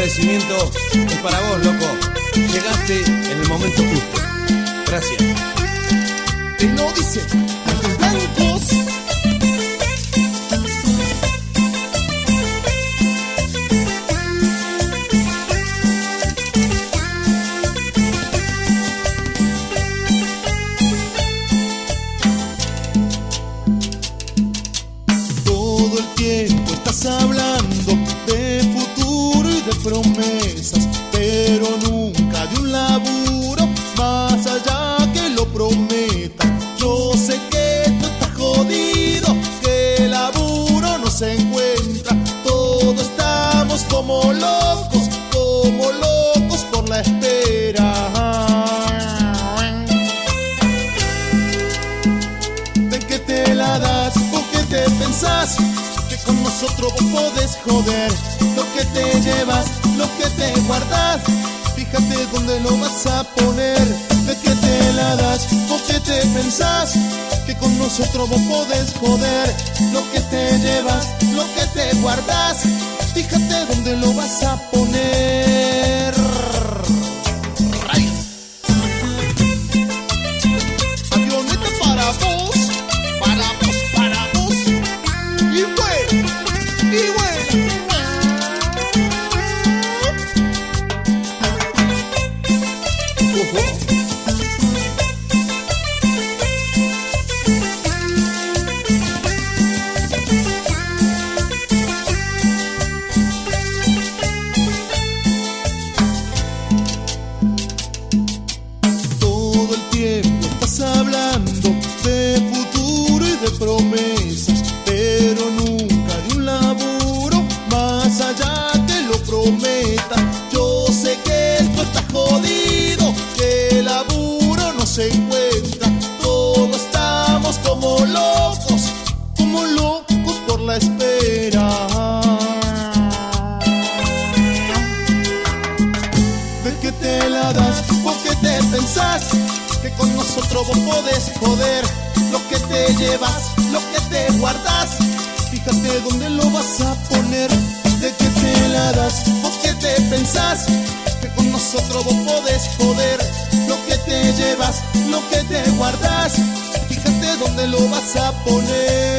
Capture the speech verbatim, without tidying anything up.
agradecimiento es para vos, loco. Llegaste en el momento justo. Gracias. Te lo dice los blancos. Todo el tiempo estás hablando de futuro y de promesas, pero nunca de un laburo más allá que lo prometa. Yo sé que tú estás jodido, que el laburo no se encuentra. Todos estamos como locos, como locos por la espera. ¿De qué te la das? ¿Por qué te pensás que con nosotros vos podés joder? Lo que te llevas, lo que te guardas, fíjate dónde lo vas a poner. ¿De qué te la das? ¿Por qué te pensás que con nosotros vos podés joder? Lo que te llevas, lo que te guardas, fíjate dónde lo vas a poner. Rayos. Avioneta para vos, para vos, para vos. Y bueno, y bueno. Todo el tiempo estás hablando de futuro y de promesas, pero nunca de un laburo más allá que lo prometa. Yo sé que esto está jodido, que el laburo no se encuentra. Todos estamos como locos, como locos por la espera. ¿De qué te la das? ¿Por qué te pensás que con nosotros vos podés joder? Lo que te llevas, lo que te guardas, fíjate dónde lo vas a poner. ¿De qué te la das? ¿Por qué te pensás que con nosotros vos podés joder? Lo que te llevas, lo que te guardas, fíjate dónde lo vas a poner.